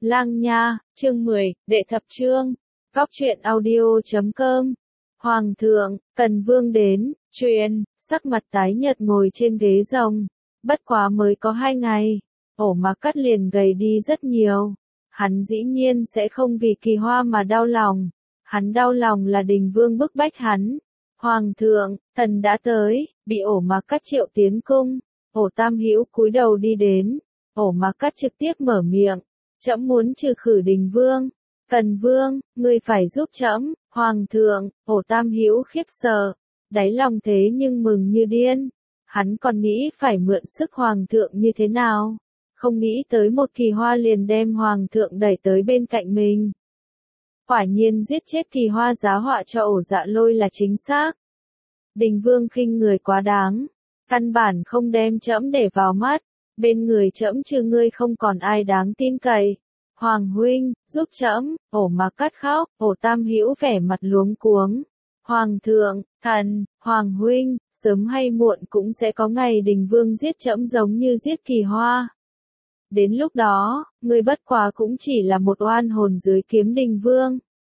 Lang Nha, chương 10, đệ thập chương. Góc truyện audio.com. Hoàng thượng, Tần Vương đến, truyền, sắc mặt tái nhợt ngồi trên ghế rồng. Bất quá mới có 2 ngày, ổ mà cắt liền gầy đi rất nhiều. Hắn dĩ nhiên sẽ không vì Kỳ Hoa mà đau lòng. Hắn đau lòng là Đình Vương bức bách hắn. Hoàng thượng, Tần đã tới, bị ổ mà cắt triệu tiến cung. Ổ Tam Hữu cúi đầu đi đến. Ổ mà cắt trực tiếp mở miệng. Trẫm muốn trừ khử Đình Vương. Tần Vương, ngươi phải giúp trẫm. Hoàng thượng, ổ Tam Hữu khiếp sợ, đáy lòng thế nhưng mừng như điên. Hắn còn nghĩ phải mượn sức Hoàng thượng như thế nào. Không nghĩ tới một Kỳ Hoa liền đem Hoàng thượng đẩy tới bên cạnh mình. Quả nhiên giết chết Kỳ Hoa giá họa cho ổ Dạ Lôi là chính xác. Đình Vương khinh người quá đáng. Căn bản không đem trẫm để vào mắt. Bên người trẫm trừ ngươi không còn ai đáng tin cậy. Hoàng huynh, giúp trẫm. Ổ mà cắt khóc. Ổ Tam Hữu vẻ mặt luống cuống. Hoàng thượng, thần, Hoàng huynh, sớm hay muộn cũng sẽ có ngày Đình Vương giết trẫm giống như giết Kỳ Hoa. Đến lúc đó, ngươi bất quá cũng chỉ là một oan hồn dưới kiếm Đình Vương.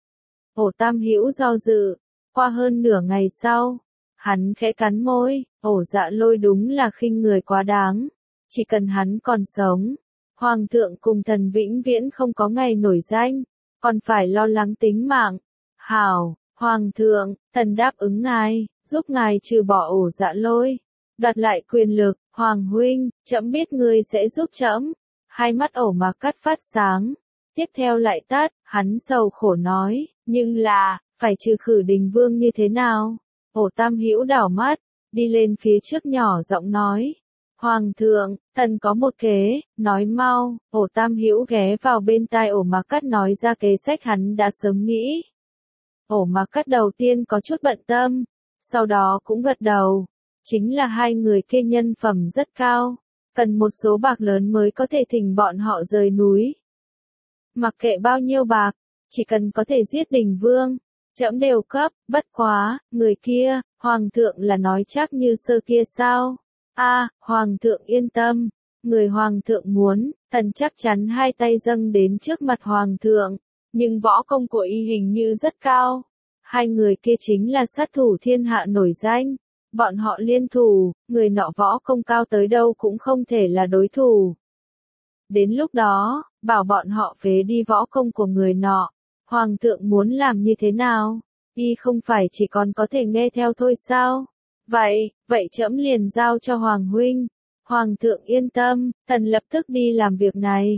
Ổ Tam Hữu do dự. Qua hơn nửa ngày sau, hắn khẽ cắn môi. Ổ Dạ Lôi đúng là khinh người quá đáng. Chỉ cần hắn còn sống, Hoàng thượng cùng thần vĩnh viễn không có ngày nổi danh, còn phải lo lắng tính mạng. Hảo, Hoàng thượng, thần đáp ứng ngài, giúp ngài trừ bỏ ổ Dạ Lôi, đoạt lại quyền lực. Hoàng huynh, trẫm biết ngươi sẽ giúp trẫm. Hai mắt ổ mà cắt phát sáng, tiếp theo lại tắt. Hắn sầu khổ nói, nhưng là, phải trừ khử Đình Vương như thế nào? Ổ Tam Hữu đảo mắt, đi lên phía trước nhỏ giọng nói. Hoàng thượng, thần có một kế, nói mau. Ổ Tam Hữu ghé vào bên tai ổ mà cắt nói ra kế sách hắn đã sớm nghĩ. Ổ mà cắt đầu tiên có chút bận tâm, sau đó cũng gật đầu. Chính là hai người kia nhân phẩm rất cao, cần một số bạc lớn mới có thể thỉnh bọn họ rời núi. Mặc kệ bao nhiêu bạc, chỉ cần có thể giết Đình Vương, trẫm đều cấp. Bất quá, người kia, Hoàng thượng là nói chắc như Sơ kia sao? Hoàng thượng yên tâm, người Hoàng thượng muốn, thần chắc chắn hai tay dâng đến trước mặt Hoàng thượng, nhưng võ công của y hình như rất cao. Hai người kia chính là sát thủ thiên hạ nổi danh, bọn họ liên thủ, người nọ võ công cao tới đâu cũng không thể là đối thủ. Đến lúc đó, bảo bọn họ phế đi võ công của người nọ, Hoàng thượng muốn làm như thế nào? Y không phải chỉ còn có thể nghe theo thôi sao? Vậy trẫm liền giao cho Hoàng huynh. Hoàng thượng yên tâm, thần lập tức đi làm việc này.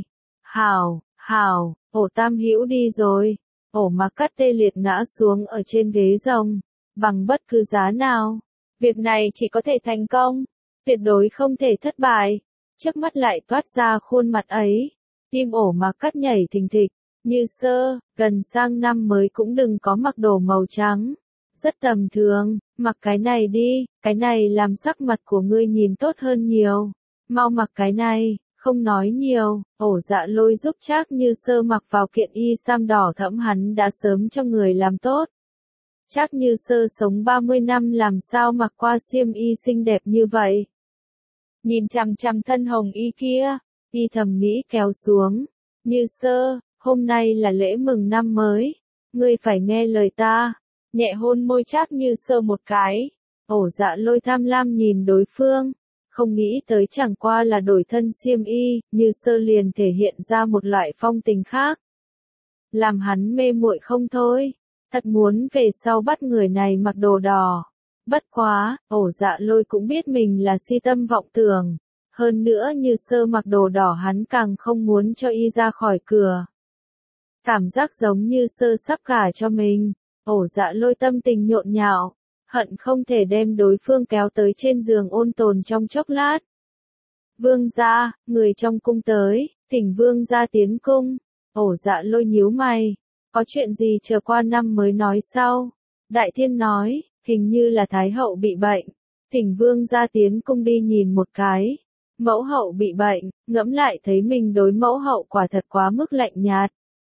Hảo, ổ Tam Hữu đi rồi. Ổ mà cắt tê liệt ngã xuống ở trên ghế rồng. Bằng bất cứ giá nào, việc này chỉ có thể thành công, tuyệt đối không thể thất bại. Trước mắt lại toát ra khuôn mặt ấy. Tim ổ mà cắt nhảy thình thịch. Như Sơ, gần sang năm mới cũng đừng có mặc đồ màu trắng. Rất tầm thường, mặc cái này đi, cái này làm sắc mặt của ngươi nhìn tốt hơn nhiều. Mau mặc cái này, không nói nhiều. Ổ Dạ Lôi giúp Trác Như Sơ mặc vào kiện y sam đỏ thẫm hắn đã sớm cho người làm tốt. Trác Như Sơ sống 30 năm làm sao mặc qua xiêm y xinh đẹp như vậy. Nhìn chằm chằm thân hồng y kia, y thầm nghĩ kéo xuống. Như Sơ, hôm nay là lễ mừng năm mới, ngươi phải nghe lời ta. Nhẹ hôn môi Trác Như Sơ một cái. Ổ Dạ Lôi tham lam nhìn đối phương, không nghĩ tới chẳng qua là đổi thân xiêm y, Như Sơ liền thể hiện ra một loại phong tình khác. Làm hắn mê muội không thôi, thật muốn về sau bắt người này mặc đồ đỏ. Bất quá, ổ Dạ Lôi cũng biết mình là si tâm vọng tưởng. Hơn nữa Như Sơ mặc đồ đỏ hắn càng không muốn cho y ra khỏi cửa. Cảm giác giống Như Sơ sắp gả cho mình. Ổ Dạ Lôi tâm tình nhộn nhạo, hận không thể đem đối phương kéo tới trên giường ôn tồn trong chốc lát. Vương gia, người trong cung tới, thỉnh vương gia tiến cung. Ổ Dạ Lôi nhíu mày, có chuyện gì chờ qua năm mới nói sau. Đại Thiên nói, hình như là Thái hậu bị bệnh, thỉnh vương gia tiến cung đi nhìn một cái. Mẫu hậu bị bệnh, ngẫm lại thấy mình đối mẫu hậu quả thật quá mức lạnh nhạt.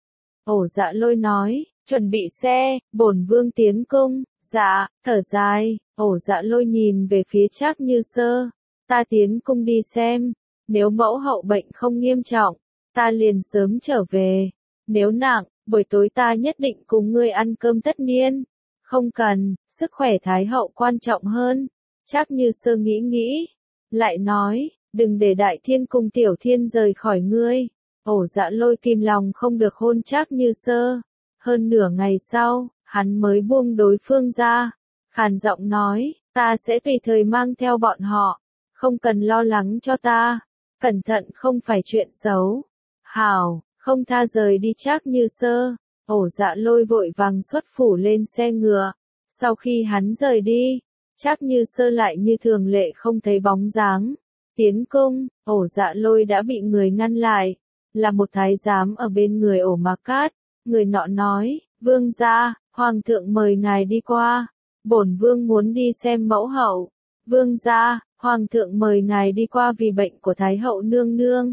Ổ Dạ Lôi nói, chuẩn bị xe, bổn vương tiến cung. Dạ, thở dài, ổ Dạ Lôi nhìn về phía Trác Như Sơ. Ta tiến cung đi xem, nếu mẫu hậu bệnh không nghiêm trọng, ta liền sớm trở về. Nếu nặng, buổi tối ta nhất định cùng ngươi ăn cơm tất niên. Không cần, sức khỏe Thái hậu quan trọng hơn. Trác Như Sơ nghĩ, lại nói, đừng để Đại Thiên cùng Tiểu Thiên rời khỏi ngươi. Ổ Dạ Lôi kìm lòng không được hôn Trác Như Sơ. Hơn nửa ngày sau, hắn mới buông đối phương ra. Khàn giọng nói, ta sẽ tùy thời mang theo bọn họ. Không cần lo lắng cho ta. Cẩn thận không phải chuyện xấu. Hảo, không tha rời đi Trác Như Sơ. Ổ Dạ Lôi vội vàng xuất phủ lên xe ngựa. Sau khi hắn rời đi, Trác Như Sơ lại như thường lệ không thấy bóng dáng. Tiến cung, Ổ Dạ Lôi đã bị người ngăn lại. Là một thái giám ở bên người Ổ Mạc Cát. Người nọ nói, vương gia, hoàng thượng mời ngài đi qua. Bổn vương muốn đi xem mẫu hậu. Vương gia, hoàng thượng mời ngài đi qua vì bệnh của Thái hậu nương nương.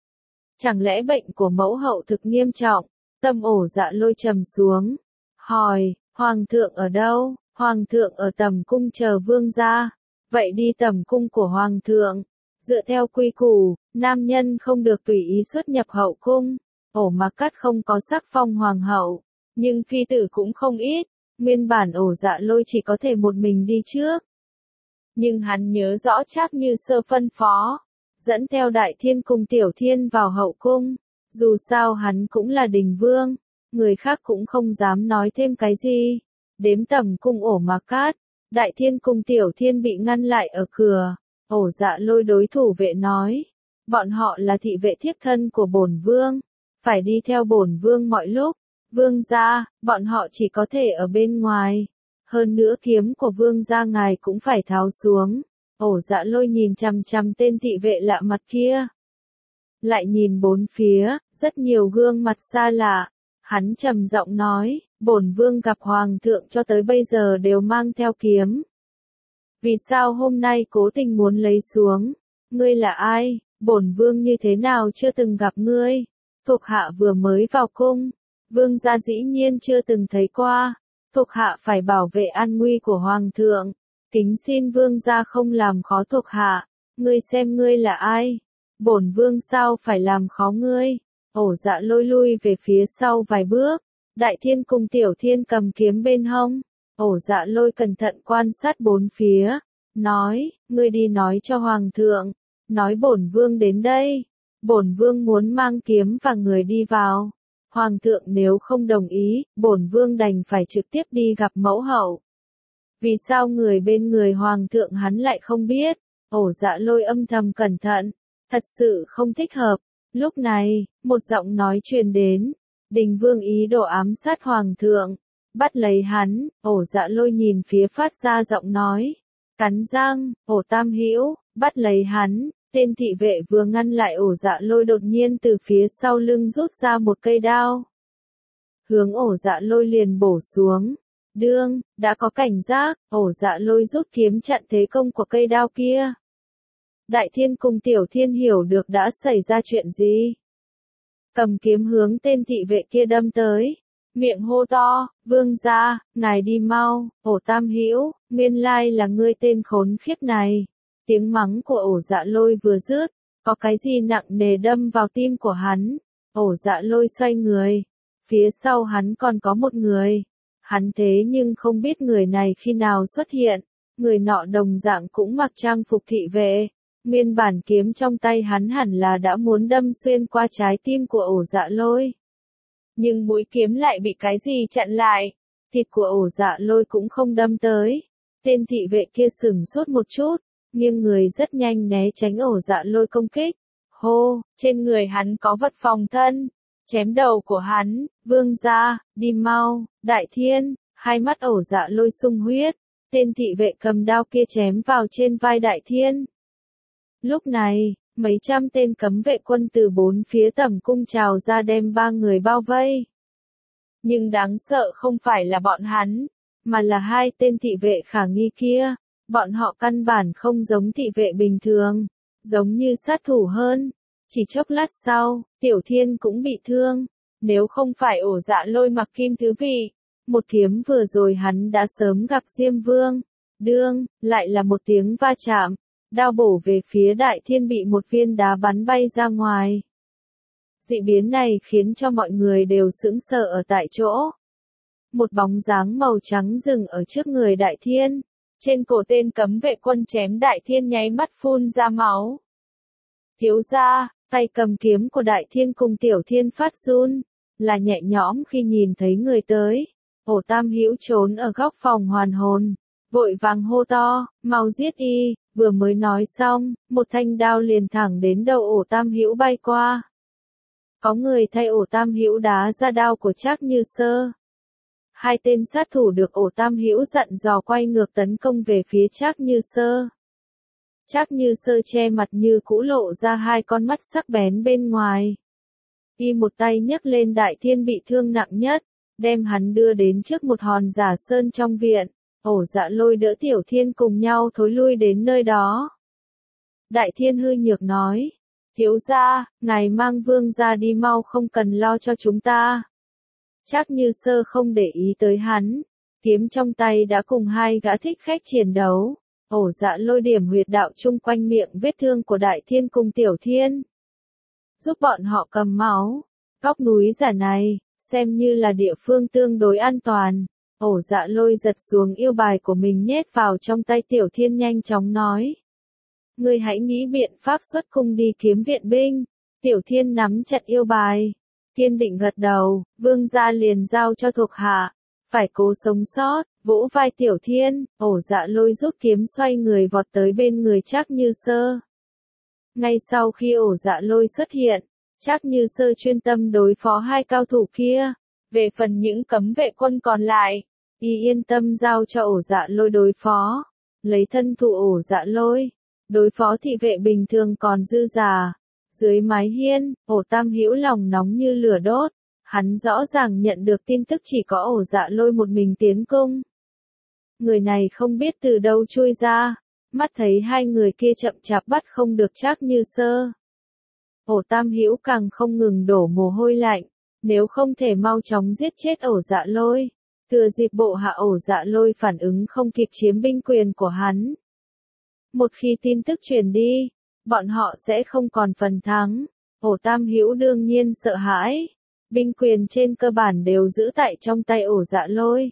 Chẳng lẽ bệnh của mẫu hậu thực nghiêm trọng? Tâm Ổ Dạ Lôi trầm xuống. Hỏi, hoàng thượng ở đâu? Hoàng thượng ở tầm cung chờ vương gia. Vậy đi tầm cung của hoàng thượng. Dựa theo quy củ, nam nhân không được tùy ý xuất nhập hậu cung. Ổ Mạc Cát không có sắc phong hoàng hậu, nhưng phi tử cũng không ít. Nguyên bản Ổ Dạ Lôi chỉ có thể một mình đi trước. Nhưng hắn nhớ rõ Trác Như Sơ phân phó, dẫn theo Đại Thiên cùng Tiểu Thiên vào hậu cung. Dù sao hắn cũng là đình vương, người khác cũng không dám nói thêm cái gì. Đếm tầm cung Ổ Mạc Cát, Đại Thiên cùng Tiểu Thiên bị ngăn lại ở cửa. Ổ Dạ Lôi đối thủ vệ nói, bọn họ là thị vệ thiếp thân của bổn vương, phải đi theo bổn vương mọi lúc. Vương gia, bọn họ chỉ có thể ở bên ngoài. Hơn nữa kiếm của vương gia ngài cũng phải tháo xuống. Ổ Dạ Lôi nhìn chằm chằm tên thị vệ lạ mặt kia. Lại nhìn bốn phía, rất nhiều gương mặt xa lạ. Hắn trầm giọng nói, bổn vương gặp hoàng thượng cho tới bây giờ đều mang theo kiếm. Vì sao hôm nay cố tình muốn lấy xuống? Ngươi là ai? Bổn vương như thế nào chưa từng gặp ngươi? Thuộc hạ vừa mới vào cung. Vương gia dĩ nhiên chưa từng thấy qua. Thuộc hạ phải bảo vệ an nguy của hoàng thượng. Kính xin vương gia không làm khó thuộc hạ. Ngươi xem ngươi là ai? Bổn vương sao phải làm khó ngươi? Ổ Dạ Lôi lui về phía sau vài bước. Đại Thiên cùng Tiểu Thiên cầm kiếm bên hông. Ổ Dạ Lôi cẩn thận quan sát bốn phía. Nói, ngươi đi nói cho hoàng thượng. Nói bổn vương đến đây. Bổn vương muốn mang kiếm và người đi vào. Hoàng thượng nếu không đồng ý, bổn vương đành phải trực tiếp đi gặp mẫu hậu. Vì sao người bên người hoàng thượng hắn lại không biết? Ổ Dạ Lôi âm thầm cẩn thận. Thật sự không thích hợp. Lúc này, một giọng nói truyền đến. Đình vương ý đồ ám sát hoàng thượng. Bắt lấy hắn. Ổ Dạ Lôi nhìn phía phát ra giọng nói. Cắn răng, Ổ Tam Hữu, bắt lấy hắn. Tên thị vệ vừa ngăn lại Ổ Dạ Lôi đột nhiên từ phía sau lưng rút ra một cây đao. Hướng Ổ Dạ Lôi liền bổ xuống. Đương, đã có cảnh giác, Ổ Dạ Lôi rút kiếm chặn thế công của cây đao kia. Đại Thiên cùng Tiểu Thiên hiểu được đã xảy ra chuyện gì. Cầm kiếm hướng tên thị vệ kia đâm tới. Miệng hô to, vương gia, ngài đi mau, Ổ Tam Hữu, nguyên lai là ngươi tên khốn khiếp này. Tiếng mắng của Ổ Dạ Lôi vừa dứt, có cái gì nặng nề đâm vào tim của hắn. Ổ Dạ Lôi xoay người, phía sau hắn còn có một người. Hắn thế nhưng không biết người này khi nào xuất hiện, người nọ đồng dạng cũng mặc trang phục thị vệ. Nguyên bản kiếm trong tay hắn hẳn là đã muốn đâm xuyên qua trái tim của Ổ Dạ Lôi. Nhưng mũi kiếm lại bị cái gì chặn lại, thịt của Ổ Dạ Lôi cũng không đâm tới. Tên thị vệ kia sửng sốt một chút, nhưng người rất nhanh né tránh Ổ Dạ Lôi công kích. Hô, trên người hắn có vật phòng thân, chém đầu của hắn. Vương gia, đi mau. Đại Thiên, hai mắt Ổ Dạ Lôi sung huyết. Tên thị vệ cầm đao kia chém vào trên vai Đại Thiên. Lúc này, mấy trăm tên cấm vệ quân từ bốn phía tầm cung trào ra đem ba người bao vây. Nhưng đáng sợ không phải là bọn hắn, mà là hai tên thị vệ khả nghi kia. Bọn họ căn bản không giống thị vệ bình thường, giống như sát thủ hơn. Chỉ chốc lát sau, Tiểu Thiên cũng bị thương. Nếu không phải Ổ Dạ Lôi mặc kim thứ vị, một kiếm vừa rồi hắn đã sớm gặp Diêm Vương. Đương, lại là một tiếng va chạm. Đao bổ về phía Đại Thiên bị một viên đá bắn bay ra ngoài. Dị biến này khiến cho mọi người đều sững sờ ở tại chỗ. Một bóng dáng màu trắng dừng ở trước người Đại Thiên. Trên cổ tên cấm vệ quân chém Đại Thiên nháy mắt phun ra máu. Thiếu gia, tay cầm kiếm của Đại Thiên cùng Tiểu Thiên phát run, là nhẹ nhõm khi nhìn thấy người tới. Ổ Tam Hữu trốn ở góc phòng hoàn hồn, vội vàng hô to, mau giết y, vừa mới nói xong, một thanh đao liền thẳng đến đầu Ổ Tam Hữu bay qua. Có người thay Ổ Tam Hữu đá ra đao của Trác Như Sơ. Hai tên sát thủ được Ổ Tam Hữu dặn dò quay ngược tấn công về phía Trác Như Sơ. Trác Như Sơ che mặt như cũ lộ ra hai con mắt sắc bén bên ngoài. Y một tay nhấc lên Đại Thiên bị thương nặng nhất, đem hắn đưa đến trước một hòn giả sơn trong viện. Ổ Dạ Lôi đỡ Tiểu Thiên cùng nhau thối lui đến nơi đó. Đại Thiên hư nhược nói, thiếu gia, ngài mang Vương gia đi mau, không cần lo cho chúng ta. Trác Như Sơ không để ý tới hắn, kiếm trong tay đã cùng hai gã thích khách chiến đấu. Ổ Dạ Lôi điểm huyệt đạo chung quanh miệng vết thương của Đại Thiên cùng Tiểu Thiên, giúp bọn họ cầm máu. Góc núi giả này, xem như là địa phương tương đối an toàn. Ổ Dạ Lôi giật xuống yêu bài của mình nhét vào trong tay Tiểu Thiên, nhanh chóng nói. Ngươi hãy nghĩ biện pháp xuất cung đi kiếm viện binh. Tiểu Thiên nắm chặt yêu bài, kiên định gật đầu, Vương gia liền giao cho thuộc hạ, phải cố sống sót. Vỗ vai Tiểu Thiên, Ổ Dạ Lôi rút kiếm xoay người vọt tới bên người Trác Như Sơ. Ngay sau khi Ổ Dạ Lôi xuất hiện, Trác Như Sơ chuyên tâm đối phó hai cao thủ kia. Về phần những cấm vệ quân còn lại, y yên tâm giao cho Ổ Dạ Lôi đối phó. Lấy thân thủ Ổ Dạ Lôi, đối phó thị vệ bình thường còn dư giả. Dưới mái hiên, Ổ Tam Hữu lòng nóng như lửa đốt. Hắn rõ ràng nhận được tin tức chỉ có Ổ Dạ Lôi một mình tiến cung. Người này không biết từ đâu chui ra, mắt thấy hai người kia chậm chạp bắt không được Trác Như Sơ. Ổ Tam Hữu càng không ngừng đổ mồ hôi lạnh, nếu không thể mau chóng giết chết Ổ Dạ Lôi, thừa dịp bộ hạ Ổ Dạ Lôi phản ứng không kịp chiếm binh quyền của hắn. Một khi tin tức truyền đi, bọn họ sẽ không còn phần thắng. Ổ Tam Hữu đương nhiên sợ hãi, binh quyền trên cơ bản đều giữ tại trong tay Ổ Dạ Lôi,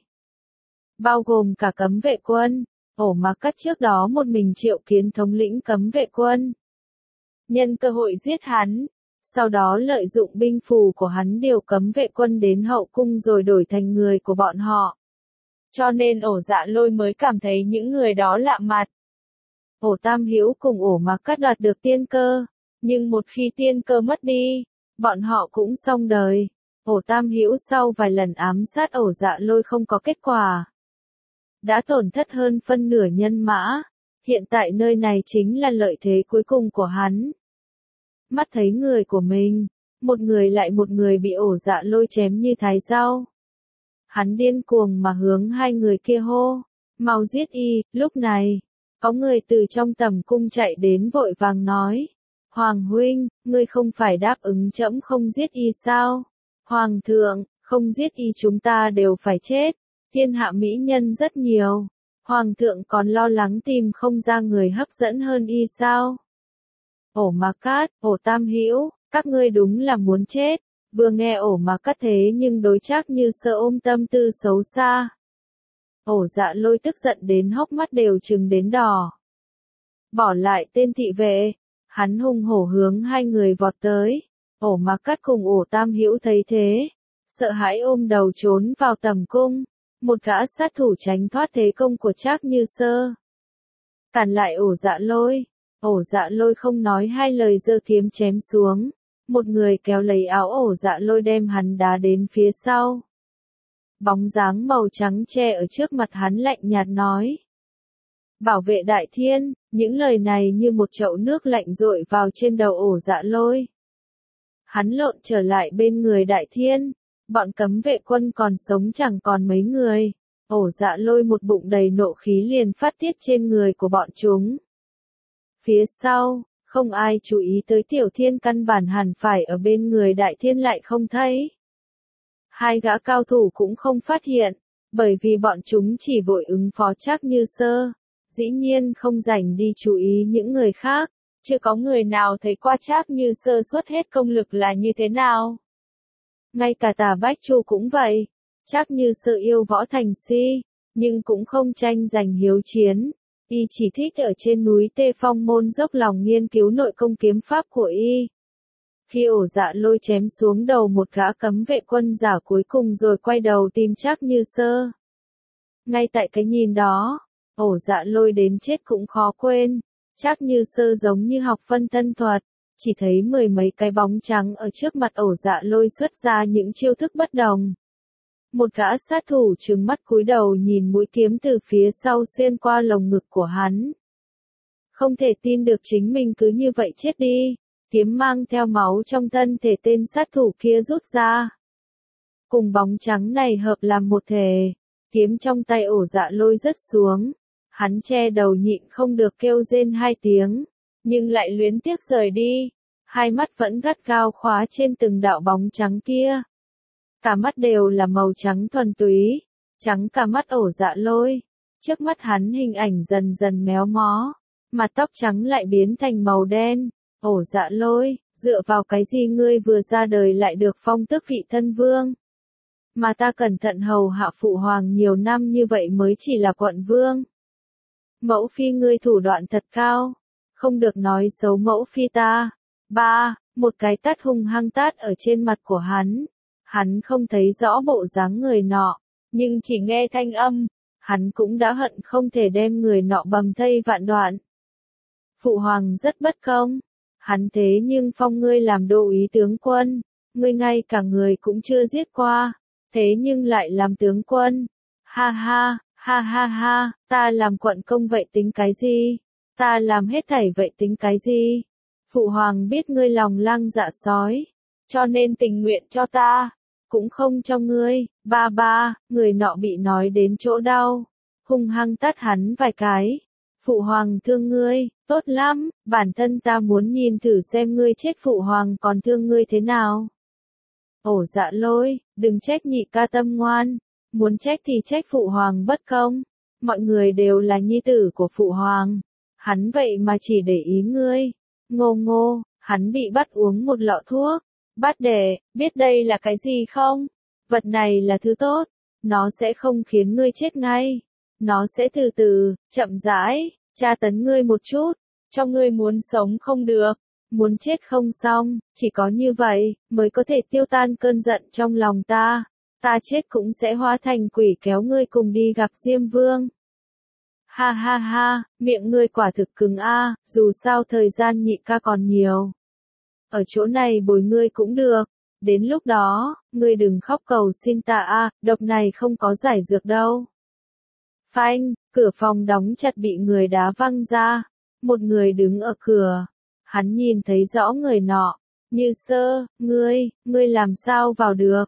bao gồm cả cấm vệ quân. Ổ Mặc Cắt trước đó một mình triệu kiến thống lĩnh cấm vệ quân, nhân cơ hội giết hắn, sau đó lợi dụng binh phù của hắn điều cấm vệ quân đến hậu cung rồi đổi thành người của bọn họ. Cho nên Ổ Dạ Lôi mới cảm thấy những người đó lạ mặt. Ổ Tam Hữu cùng Ổ Mặc Cắt đoạt được tiên cơ, nhưng một khi tiên cơ mất đi, bọn họ cũng xong đời. Ổ Tam Hữu sau vài lần ám sát Ổ Dạ Lôi không có kết quả, đã tổn thất hơn phân nửa nhân mã. Hiện tại nơi này chính là lợi thế cuối cùng của hắn. Mắt thấy người của mình, một người lại một người bị Ổ Dạ Lôi chém như thái rau. Hắn điên cuồng mà hướng hai người kia hô, mau giết y. Lúc này, có người từ trong tầm cung chạy đến vội vàng nói, Hoàng huynh, ngươi không phải đáp ứng trẫm không giết y sao? Hoàng thượng, không giết y chúng ta đều phải chết. Thiên hạ mỹ nhân rất nhiều, Hoàng thượng còn lo lắng tìm không ra người hấp dẫn hơn y sao? Ổ Mặc Cắt, Ổ Tam Hữu, các ngươi đúng là muốn chết. Vừa nghe Ổ Mặc Cắt thế nhưng đối Trác Như Sơ ôm tâm tư xấu xa. Ổ Dạ Lôi tức giận đến hốc mắt đều trừng đến đỏ. Bỏ lại tên thị vệ, hắn hùng hổ hướng hai người vọt tới. Ổ Mặc Cắt cùng Ổ Tam Hữu thấy thế, sợ hãi ôm đầu trốn vào tầm cung. Một gã sát thủ tránh thoát thế công của Trác Như Sơ, cản lại Ổ Dạ Lôi. Ổ Dạ Lôi không nói hai lời giơ kiếm chém xuống. Một người kéo lấy áo Ổ Dạ Lôi đem hắn đá đến phía sau. Bóng dáng màu trắng che ở trước mặt hắn lạnh nhạt nói, bảo vệ Đại Thiên. Những lời này như một chậu nước lạnh dội vào trên đầu Ổ Dạ Lôi. Hắn lộn trở lại bên người Đại Thiên. Bọn cấm vệ quân còn sống chẳng còn mấy người. Ổ Dạ Lôi một bụng đầy nộ khí liền phát tiết trên người của bọn chúng. Phía sau, không ai chú ý tới Tiểu Thiên căn bản hẳn phải ở bên người Đại Thiên lại không thấy. Hai gã cao thủ cũng không phát hiện, bởi vì bọn chúng chỉ vội ứng phó Trác Như Sơ, dĩ nhiên không rảnh đi chú ý những người khác. chưa có người nào thấy qua Trác Như Sơ xuất hết công lực là như thế nào. Ngay cả Tả Bách Chu cũng vậy, Trác Như Sơ yêu võ thành si, nhưng cũng không tranh giành hiếu chiến, y chỉ thích ở trên núi Tê Phong Môn dốc lòng nghiên cứu nội công kiếm pháp của y. Khi Ổ Dạ Lôi chém xuống đầu một gã cấm vệ quân giả cuối cùng rồi quay đầu tìm Trác Như Sơ. Ngay tại cái nhìn đó, Ổ Dạ Lôi đến chết cũng khó quên, Trác Như Sơ giống như học phân thân thuật, chỉ thấy mười mấy cái bóng trắng ở trước mặt Ổ Dạ Lôi xuất ra những chiêu thức bất đồng. Một gã sát thủ trừng mắt cúi đầu nhìn mũi kiếm từ phía sau xuyên qua lồng ngực của hắn. Không thể tin được chính mình cứ như vậy chết đi, kiếm mang theo máu trong thân thể tên sát thủ kia rút ra. Cùng bóng trắng này hợp làm một thể, kiếm trong tay Ổ Dạ Lôi rớt xuống, hắn che đầu nhịn không được kêu rên hai tiếng, nhưng lại luyến tiếc rời đi, hai mắt vẫn gắt gao khóa trên từng đạo bóng trắng kia. Cả mắt đều là màu trắng thuần túy, trắng cả mắt Ổ Dạ Lôi. Trước mắt hắn hình ảnh dần dần méo mó, mặt tóc trắng lại biến thành màu đen. Ổ Dạ Lôi, dựa vào cái gì ngươi vừa ra đời lại được phong tước vị thân vương? Mà ta cẩn thận hầu hạ phụ hoàng nhiều năm như vậy mới chỉ là quận vương. Mẫu phi ngươi thủ đoạn thật cao, không được nói xấu mẫu phi ta. Ba, một cái tát hung hăng tát ở trên mặt của hắn. Hắn không thấy rõ bộ dáng người nọ, nhưng chỉ nghe thanh âm, hắn cũng đã hận không thể đem người nọ bầm thây vạn đoạn. Phụ hoàng rất bất công, hắn thế nhưng phong ngươi làm đô úy tướng quân, ngươi ngay cả người cũng chưa giết qua, thế nhưng lại làm tướng quân. Ha ha, ha ha ha, ta làm quận công vậy tính cái gì? Ta làm hết thảy vậy tính cái gì? Phụ hoàng biết ngươi lòng lang dạ sói, cho nên tình nguyện cho ta, cũng không cho ngươi. Ba ba, người nọ bị nói đến chỗ đau, hung hăng tát hắn vài cái. Phụ hoàng thương ngươi, tốt lắm, bản thân ta muốn nhìn thử xem ngươi chết phụ hoàng còn thương ngươi thế nào. Ổ Dạ Lôi, đừng trách nhị ca tâm ngoan, muốn trách thì trách phụ hoàng bất công, mọi người đều là nhi tử của phụ hoàng, hắn vậy mà chỉ để ý ngươi. Ngô Ngô, hắn bị bắt uống một lọ thuốc. Bát đệ, biết đây là cái gì không? Vật này là thứ tốt, nó sẽ không khiến ngươi chết ngay. Nó sẽ từ từ, chậm rãi, tra tấn ngươi một chút, cho ngươi muốn sống không được, muốn chết không xong, chỉ có như vậy, mới có thể tiêu tan cơn giận trong lòng ta. Ta chết cũng sẽ hóa thành quỷ kéo ngươi cùng đi gặp Diêm Vương. Ha ha ha, miệng ngươi quả thực cứng a, dù sao thời gian nhị ca còn nhiều. Ở chỗ này bồi ngươi cũng được, đến lúc đó, ngươi đừng khóc cầu xin ta a, độc này không có giải dược đâu. Phanh, cửa phòng đóng chặt bị người đá văng ra, một người đứng ở cửa, hắn nhìn thấy rõ người nọ, Như Sơ, ngươi làm sao vào được,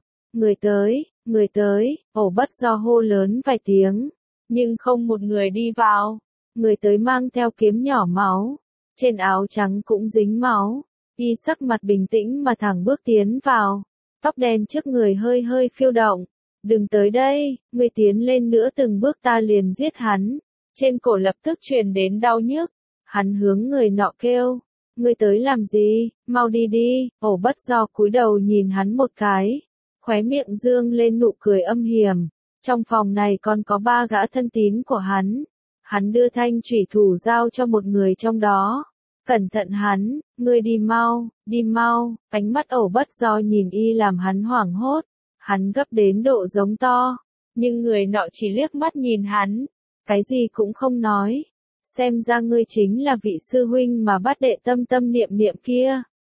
người tới, Ổ Bất Do hô lớn vài tiếng, nhưng không một người đi vào, người tới mang theo kiếm nhỏ máu, trên áo trắng cũng dính máu. Y sắc mặt bình tĩnh mà thẳng bước tiến vào, tóc đen trước người hơi hơi phiêu động. Đừng tới đây, ngươi tiến lên nữa từng bước ta liền giết hắn. Trên cổ lập tức truyền đến đau nhức. Hắn hướng người nọ kêu, ngươi tới làm gì, mau đi đi. Ổ Bất Do cúi đầu nhìn hắn một cái, khóe miệng dương lên nụ cười âm hiểm. Trong phòng này còn có 3 gã thân tín của hắn. Hắn đưa thanh chủy thủ giao cho một người trong đó. Cẩn thận hắn, ngươi đi mau, ánh mắt Ổ Bất Do nhìn y làm hắn hoảng hốt, hắn gấp đến độ giống to, nhưng người nọ chỉ liếc mắt nhìn hắn, cái gì cũng không nói, xem ra ngươi chính là vị sư huynh mà Bát đệ tâm tâm niệm niệm kia.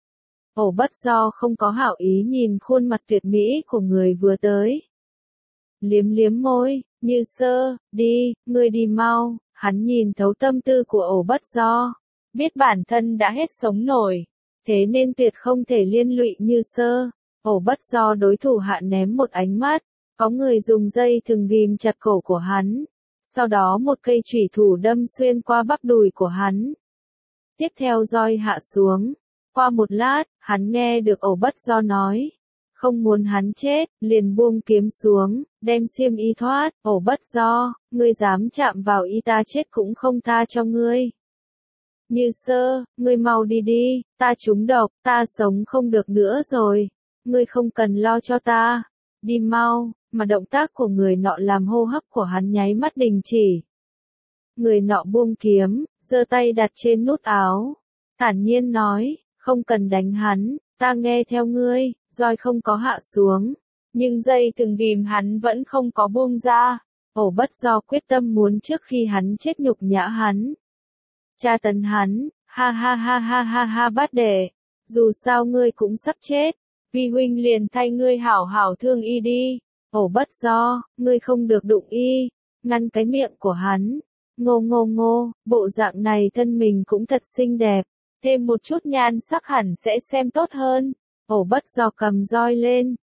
Ổ Bất Do không có hảo ý nhìn khuôn mặt tuyệt mỹ của người vừa tới. Liếm liếm môi, Như Sơ, ngươi đi mau, hắn nhìn thấu tâm tư của Ổ Bất Do. Biết bản thân đã hết sống nổi, thế nên tuyệt không thể liên lụy Như Sơ. Ổ Bất Do đối thủ hạ ném một ánh mắt, có người dùng dây thừng ghim chặt cổ của hắn, sau đó một cây chủy thủ đâm xuyên qua bắp đùi của hắn. Tiếp theo roi hạ xuống, qua một lát, hắn nghe được Ổ Bất Do nói, không muốn hắn chết, liền buông kiếm xuống, đem xiêm y thoát. Ổ Bất Do, ngươi dám chạm vào y ta chết cũng không tha cho ngươi. Như Sơ, ngươi mau đi đi, ta trúng độc, ta sống không được nữa rồi. Ngươi không cần lo cho ta. Đi mau, mà động tác của người nọ làm hô hấp của hắn nháy mắt đình chỉ. Người nọ buông kiếm, giơ tay đặt trên nút áo. Thản nhiên nói, không cần đánh hắn, ta nghe theo ngươi, roi không có hạ xuống. Nhưng dây thừng ghìm hắn vẫn không có buông ra. Ổ Bất Do quyết tâm muốn trước khi hắn chết nhục nhã hắn. Tra tấn hắn, ha ha ha ha ha ha Bát Đệ, dù sao ngươi cũng sắp chết, vi huynh liền thay ngươi hảo hảo thương y đi. Ổ Bất Do, ngươi không được đụng y, ngăn cái miệng của hắn. Ngô ngô ngô, bộ dạng này thân mình cũng thật xinh đẹp, thêm một chút nhan sắc hẳn sẽ xem tốt hơn. Ổ Bất Do cầm roi lên,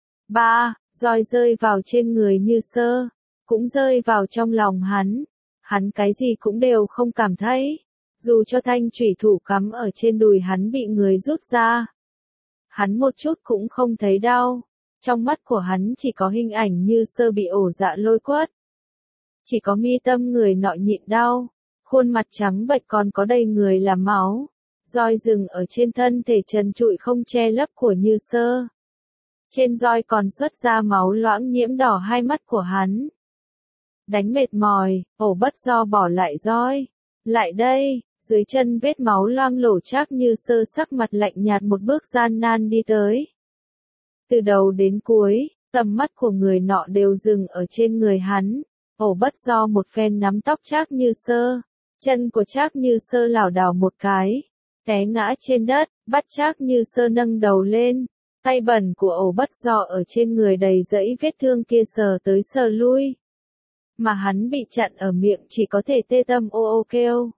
roi rơi vào trên người Như Sơ, cũng rơi vào trong lòng hắn cái gì cũng đều không cảm thấy, dù cho thanh chủy thủ cắm ở trên đùi hắn bị người rút ra. Hắn một chút cũng không thấy đau, trong mắt của hắn chỉ có hình ảnh Như Sơ bị ổ dạ lôi quất. Chỉ có mi tâm người nọ nhịn đau, khuôn mặt trắng bệch còn có đầy người là máu, roi dừng ở trên thân thể trần trụi không che lấp của Như Sơ. Trên roi còn xuất ra máu loãng nhiễm đỏ hai mắt của hắn. Đánh mệt mỏi, Ổ Bất Do bỏ lại roi. Lại đây, dưới chân vết máu loang lổ Trác Như Sơ sắc mặt lạnh nhạt một bước gian nan đi tới. Từ đầu đến cuối, tầm mắt của người nọ đều dừng ở trên người hắn. Ổ Bất Do một phen nắm tóc Trác Như Sơ, chân của Trác Như Sơ lảo đảo một cái, té ngã trên đất, bắt Trác Như Sơ nâng đầu lên, tay bẩn của Ổ Bất Do ở trên người đầy dẫy vết thương kia sờ tới sờ lui. Mà hắn bị chặn ở miệng chỉ có thể tê tâm ô ô kêu.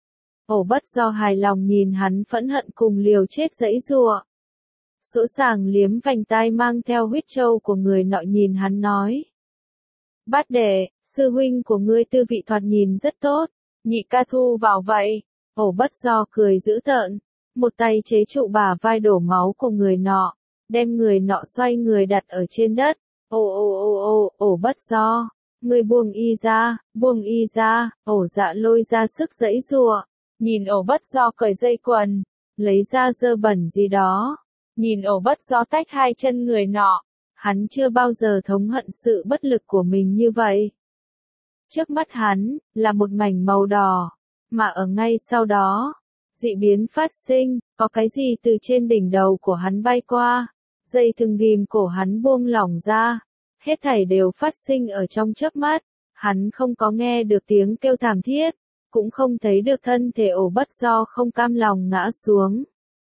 Ổ Bất Do hài lòng nhìn hắn phẫn hận cùng liều chết giãy giụa. Sỗ sàng liếm vành tai mang theo huyết châu của người nọ nhìn hắn nói. Bát Đệ, sư huynh của ngươi tư vị thoạt nhìn rất tốt, nhị ca thu vào vậy. Ổ Bất Do cười dữ tợn, một tay chế trụ bả vai đổ máu của người nọ, đem người nọ xoay người đặt ở trên đất. Ổ Bất Do, ngươi buông y ra, Ổ Dạ lôi ra sức giãy giụa, nhìn Ổ Bất Do cởi dây quần, lấy ra dơ bẩn gì đó, nhìn Ổ Bất Do tách hai chân người nọ. Hắn chưa bao giờ thống hận sự bất lực của mình như vậy. Trước mắt hắn, là một mảnh màu đỏ, mà ở ngay sau đó, dị biến phát sinh, có cái gì từ trên đỉnh đầu của hắn bay qua, dây thừng ghìm cổ hắn buông lỏng ra, hết thảy đều phát sinh ở trong chớp mắt, hắn không có nghe được tiếng kêu thảm thiết, cũng không thấy được thân thể Ổ Bất Do không cam lòng ngã xuống.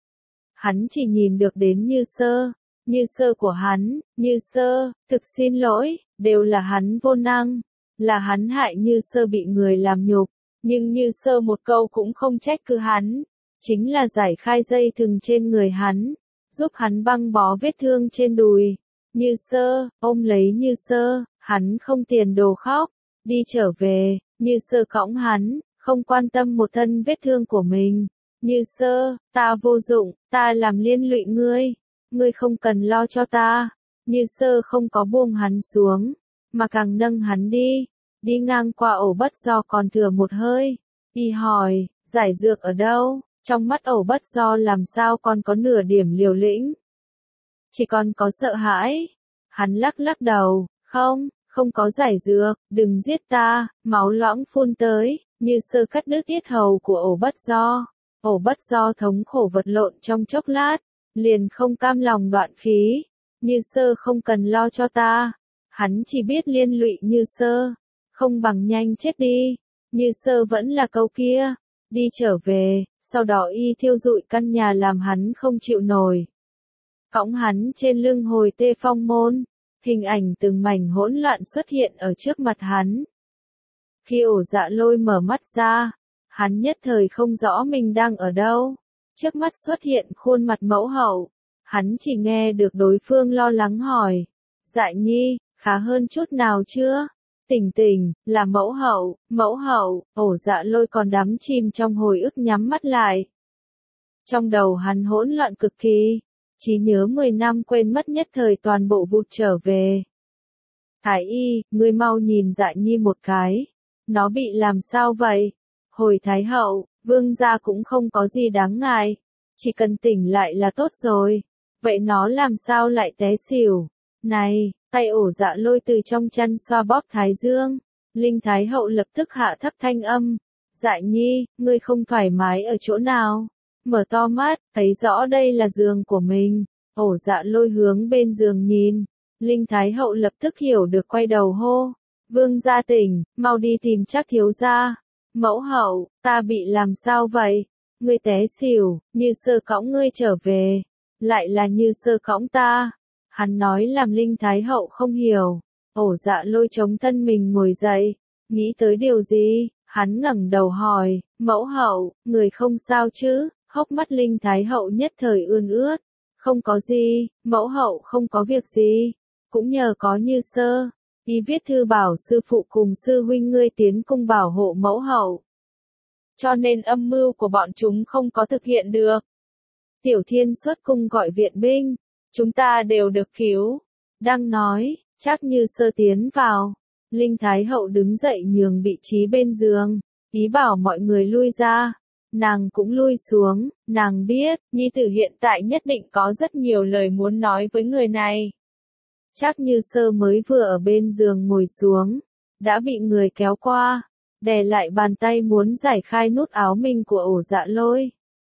Hắn chỉ nhìn được đến Như Sơ của hắn, Như Sơ, thực xin lỗi, đều là hắn vô năng, là hắn hại Như Sơ bị người làm nhục, nhưng Như Sơ một câu cũng không trách cứ hắn, chính là giải khai dây thừng trên người hắn, giúp hắn băng bó vết thương trên đùi. Như Sơ, ôm lấy Như Sơ, hắn không tiền đồ khóc, đi trở về, Như Sơ cõng hắn, không quan tâm một thân vết thương của mình. Như Sơ, ta vô dụng, ta làm liên lụy ngươi. Ngươi không cần lo cho ta. Như Sơ không có buông hắn xuống, mà càng nâng hắn đi ngang qua Ổ Bất Do còn thừa một hơi. Y hỏi, giải dược ở đâu? Trong mắt Ổ Bất Do làm sao còn có nửa điểm liều lĩnh. Chỉ còn có sợ hãi. Hắn lắc lắc đầu, không có giải dược, đừng giết ta, máu loãng phun tới, Như Sơ cắt đứt yết hầu của Ổ Bất Do. Ổ Bất Do thống khổ vật lộn trong chốc lát, liền không cam lòng đoạn khí. Như Sơ không cần lo cho ta. Hắn chỉ biết liên lụy Như Sơ, không bằng nhanh chết đi. Như Sơ vẫn là câu kia, đi trở về, sau đó y thiêu rụi căn nhà làm hắn không chịu nổi. Cõng hắn trên lưng hồi tê phong môn, hình ảnh từng mảnh hỗn loạn xuất hiện ở trước mặt hắn. Khi Ổ Dạ Lôi mở mắt ra, hắn nhất thời không rõ mình đang ở đâu. Trước mắt xuất hiện khuôn mặt mẫu hậu, hắn chỉ nghe được đối phương lo lắng hỏi. Dạ Nhi, khá hơn chút nào chưa? Tỉnh, là mẫu hậu, Ổ Dạ Lôi còn đắm chìm trong hồi ức nhắm mắt lại. Trong đầu hắn hỗn loạn cực kỳ, trí nhớ 10 năm quên mất nhất thời toàn bộ vụt trở về. Thái y, ngươi mau nhìn Dạ Nhi một cái, nó bị làm sao vậy? Hồi Thái hậu, Vương gia cũng không có gì đáng ngại. Chỉ cần tỉnh lại là tốt rồi. Vậy nó làm sao lại té xỉu? Này, tay ổ dạ lôi từ trong chăn xoa bóp thái dương. Linh Thái Hậu lập tức hạ thấp thanh âm. Dạ nhi, ngươi không thoải mái ở chỗ nào? Mở to mắt, thấy rõ đây là giường của mình. Ổ dạ lôi hướng bên giường nhìn. Linh Thái Hậu lập tức hiểu được quay đầu hô. Vương gia tỉnh, mau đi tìm Trác thiếu gia. Mẫu hậu, ta bị làm sao vậy? Ngươi té xỉu, Như Sơ cõng ngươi trở về. Lại là Như Sơ cõng ta. Hắn nói làm Linh Thái Hậu không hiểu. Ổ dạ lôi chống thân mình ngồi dậy. Nghĩ tới điều gì? Hắn ngẩng đầu hỏi, mẫu hậu, người không sao chứ? Hốc mắt Linh Thái Hậu nhất thời ươn ướt. Không có gì, mẫu hậu không có việc gì. Cũng nhờ có Như Sơ. Y viết thư bảo sư phụ cùng sư huynh ngươi tiến cung bảo hộ mẫu hậu. Cho nên âm mưu của bọn chúng không có thực hiện được. Tiểu Thiên xuất cung gọi viện binh. Chúng ta đều được cứu. Đang nói, Trác Như Sơ tiến vào. Linh Thái Hậu đứng dậy nhường vị trí bên giường. Ý bảo mọi người lui ra. Nàng cũng lui xuống. Nàng biết, nhi tử hiện tại nhất định có rất nhiều lời muốn nói với người này. Trác Như Sơ mới vừa ở bên giường ngồi xuống. Đã bị người kéo qua. Đè lại bàn tay muốn giải khai nút áo mình của ổ dạ lôi.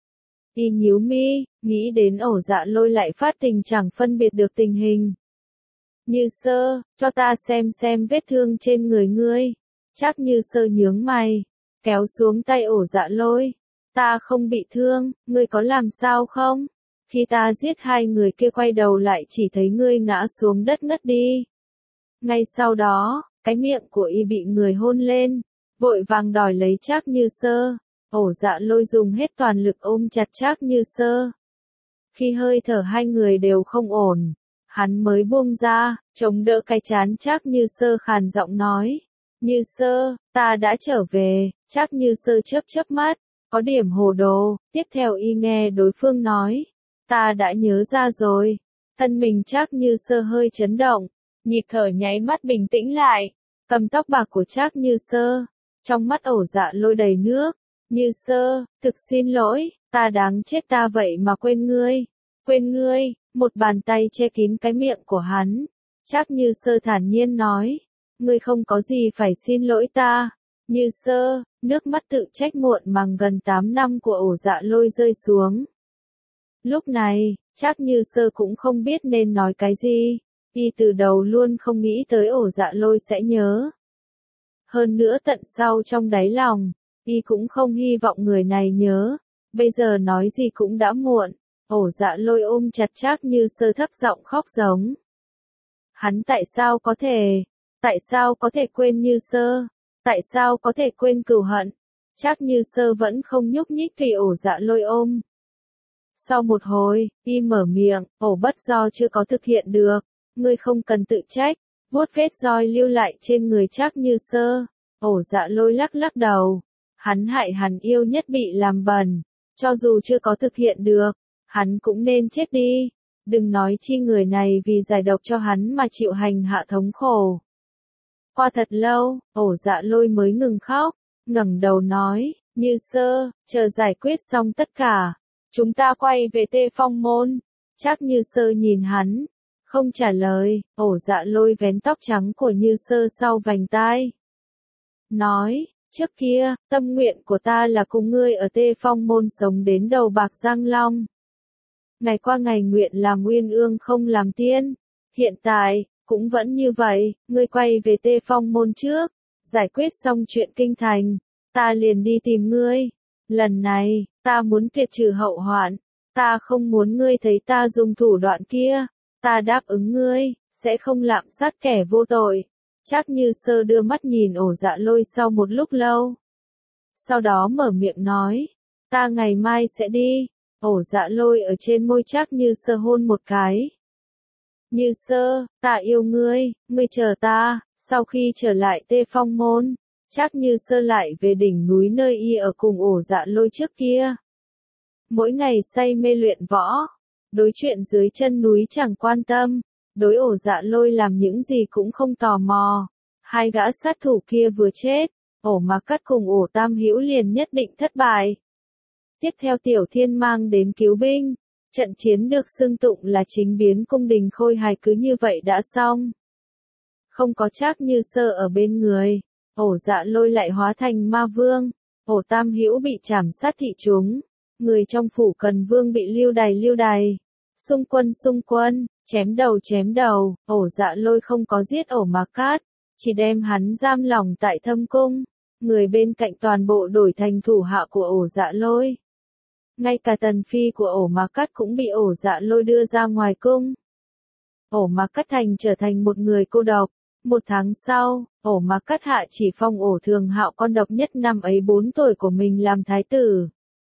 Y nhíu mi, nghĩ đến ổ dạ lôi lại phát tình chẳng phân biệt được tình hình. Như Sơ, cho ta xem vết thương trên người ngươi. Trác Như Sơ nhướng mày, kéo xuống tay ổ dạ lôi. Ta không bị thương, ngươi có làm sao không? Khi ta giết hai người kia quay đầu lại chỉ thấy ngươi ngã xuống đất ngất đi. Ngay sau đó, cái miệng của y bị người hôn lên, vội vàng đòi lấy Trác Như Sơ. Ổ dạ lôi dùng hết toàn lực ôm chặt Trác Như Sơ. Khi hơi thở hai người đều không ổn, hắn mới buông ra, chống đỡ cái trán Trác Như Sơ khàn giọng nói. Như Sơ, ta đã trở về. Trác Như Sơ chớp mắt, có điểm hồ đồ. Tiếp theo y nghe đối phương nói. Ta đã nhớ ra rồi. Thân mình Trác Như Sơ hơi chấn động, nhịp thở nháy mắt bình tĩnh lại. Cầm tóc bạc của Trác Như Sơ, trong mắt ổ dạ lôi đầy nước. Như Sơ, thực xin lỗi, ta đáng chết ta vậy mà quên ngươi. Quên ngươi, một bàn tay che kín cái miệng của hắn. Trác Như Sơ thản nhiên nói, ngươi không có gì phải xin lỗi ta. Như Sơ, nước mắt tự trách muộn màng gần 8 năm của ổ dạ lôi rơi xuống. Lúc này, Trác Như Sơ cũng không biết nên nói cái gì. Y từ đầu luôn không nghĩ tới ổ dạ lôi sẽ nhớ. Hơn nữa tận sau trong đáy lòng, y cũng không hy vọng người này nhớ. Bây giờ nói gì cũng đã muộn. Ổ dạ lôi ôm chặt Trác Như Sơ thấp giọng khóc giống. Hắn tại sao có thể quên Như Sơ? Tại sao có thể quên cừu hận? Trác Như Sơ vẫn không nhúc nhích tùy ổ dạ lôi ôm. Sau một hồi, y mở miệng, ổ bất do chưa có thực hiện được. Ngươi không cần tự trách. Vuốt vết roi lưu lại trên người Trác Như Sơ. Ổ dạ lôi lắc đầu. Hắn hại hắn yêu nhất bị làm bẩn. Cho dù chưa có thực hiện được, hắn cũng nên chết đi. Đừng nói chi người này vì giải độc cho hắn mà chịu hành hạ thống khổ. Qua thật lâu, ổ dạ lôi mới ngừng khóc, ngẩng đầu nói, Như Sơ, chờ giải quyết xong tất cả, chúng ta quay về Tê Phong môn. Trác Như Sơ nhìn hắn, không trả lời. Ổ dạ lôi vén tóc trắng của Như Sơ sau vành tai. Nói, trước kia, tâm nguyện của ta là cùng ngươi ở Tê Phong môn sống đến đầu bạc răng long. Ngày qua ngày nguyện làm uyên ương không làm tiên. Hiện tại, cũng vẫn như vậy, ngươi quay về Tê Phong môn trước, giải quyết xong chuyện kinh thành, ta liền đi tìm ngươi. Lần này, ta muốn tuyệt trừ hậu hoạn, ta không muốn ngươi thấy ta dùng thủ đoạn kia, ta đáp ứng ngươi, sẽ không lạm sát kẻ vô tội. Trác Như Sơ đưa mắt nhìn ổ dạ lôi sau một lúc lâu. Sau đó mở miệng nói, ta ngày mai sẽ đi. Ổ dạ lôi ở trên môi Trác Như Sơ hôn một cái. Như Sơ, ta yêu ngươi, ngươi chờ ta. Sau khi trở lại Tê Phong môn, Trác Như Sơ lại về đỉnh núi nơi y ở cùng ổ dạ lôi trước kia. Mỗi ngày say mê luyện võ, đối chuyện dưới chân núi chẳng quan tâm, đối ổ dạ lôi làm những gì cũng không tò mò. Hai gã sát thủ kia vừa chết, ổ Mạc Cắt cùng ổ Tam Hữu liền nhất định thất bại. Tiếp theo Tiểu Thiên mang đến cứu binh, trận chiến được xưng tụng là chính biến cung đình khôi hài cứ như vậy đã xong. Không có Trác Như Sơ ở bên người, ổ Dạ Lôi lại hóa thành ma vương, ổ Tam Hữu bị trảm sát thị chúng, người trong phủ Cần Vương bị lưu đày, xung quân, chém đầu, ổ Dạ Lôi không có giết ổ Mạc Cát, chỉ đem hắn giam lỏng tại Thâm Cung, người bên cạnh toàn bộ đổi thành thủ hạ của ổ Dạ Lôi. Ngay cả tần phi của ổ Mạc Cát cũng bị ổ Dạ Lôi đưa ra ngoài cung. Ổ Mạc Cát Thành trở thành một người cô độc. 1 tháng sau, ổ Mạc Cát hạ chỉ phong ổ Thường Hạo con độc nhất năm ấy 4 tuổi của mình làm thái tử.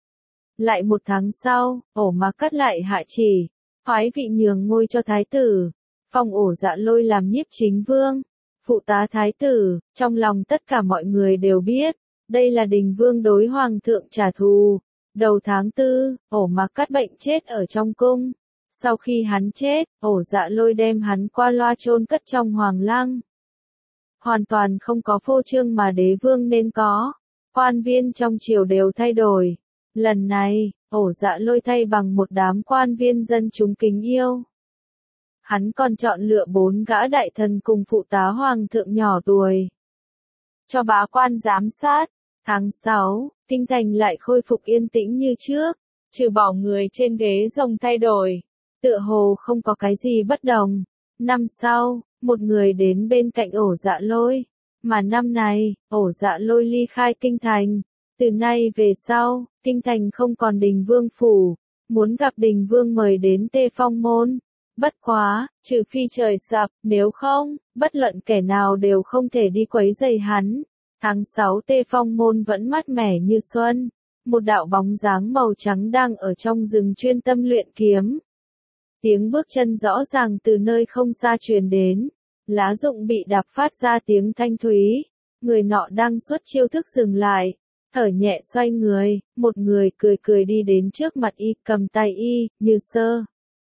Lại 1 tháng sau, ổ Mạc Cát lại hạ chỉ, phái vị nhường ngôi cho thái tử, phong ổ Dạ Lôi làm nhiếp chính vương, phụ tá thái tử, trong lòng tất cả mọi người đều biết, đây là Đình Vương đối hoàng thượng trả thù. Đầu tháng 4, ổ Mạc Cát bệnh chết ở trong cung. Sau khi hắn chết, ổ Dạ Lôi đem hắn qua loa chôn cất trong hoàng lăng. Hoàn toàn không có phô trương mà đế vương nên có. Quan viên trong triều đều thay đổi. Lần này, ổ Dạ Lôi thay bằng một đám quan viên dân chúng kính yêu. Hắn còn chọn lựa 4 gã đại thần cùng phụ tá hoàng thượng nhỏ tuổi, cho bá quan giám sát. Tháng 6, kinh thành lại khôi phục yên tĩnh như trước, trừ bỏ người trên ghế rồng thay đổi, tựa hồ không có cái gì bất đồng. Năm sau, một người đến bên cạnh ổ Dạ Lôi, mà năm này, ổ Dạ Lôi ly khai kinh thành. Từ nay về sau, kinh thành không còn Đình Vương phủ, muốn gặp Đình Vương mời đến Tê Phong môn. Bất quá, trừ phi trời sập, nếu không, bất luận kẻ nào đều không thể đi quấy rầy hắn. Tháng 6 Tê Phong môn vẫn mát mẻ như xuân, một đạo bóng dáng màu trắng đang ở trong rừng chuyên tâm luyện kiếm. Tiếng bước chân rõ ràng từ nơi không xa truyền đến, lá rụng bị đạp phát ra tiếng thanh thúy, người nọ đang xuất chiêu thức dừng lại, thở nhẹ xoay người, một người cười cười đi đến trước mặt y, cầm tay y, Như Sơ.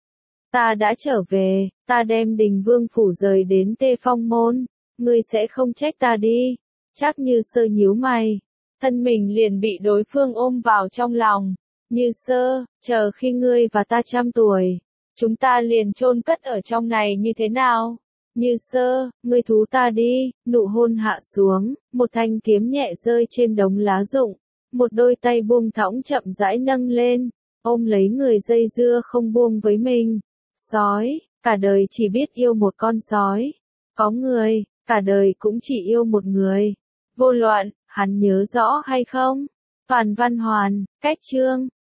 Ta đã trở về, ta đem Đình Vương phủ rời đến Tê Phong môn, ngươi sẽ không trách ta đi. Trác Như Sơ nhíu mày, thân mình liền bị đối phương ôm vào trong lòng. Như Sơ, chờ khi ngươi và ta 100 tuổi, chúng ta liền chôn cất ở trong này như thế nào? Như Sơ, ngươi thú ta đi, nụ hôn hạ xuống, một thanh kiếm nhẹ rơi trên đống lá rụng, một đôi tay buông thõng chậm rãi nâng lên, ôm lấy người dây dưa không buông với mình. Sói, cả đời chỉ biết yêu một con sói. Có người, cả đời cũng chỉ yêu một người. Vô luận, hắn nhớ rõ hay không? Toàn Văn Hoàn, Cách Chương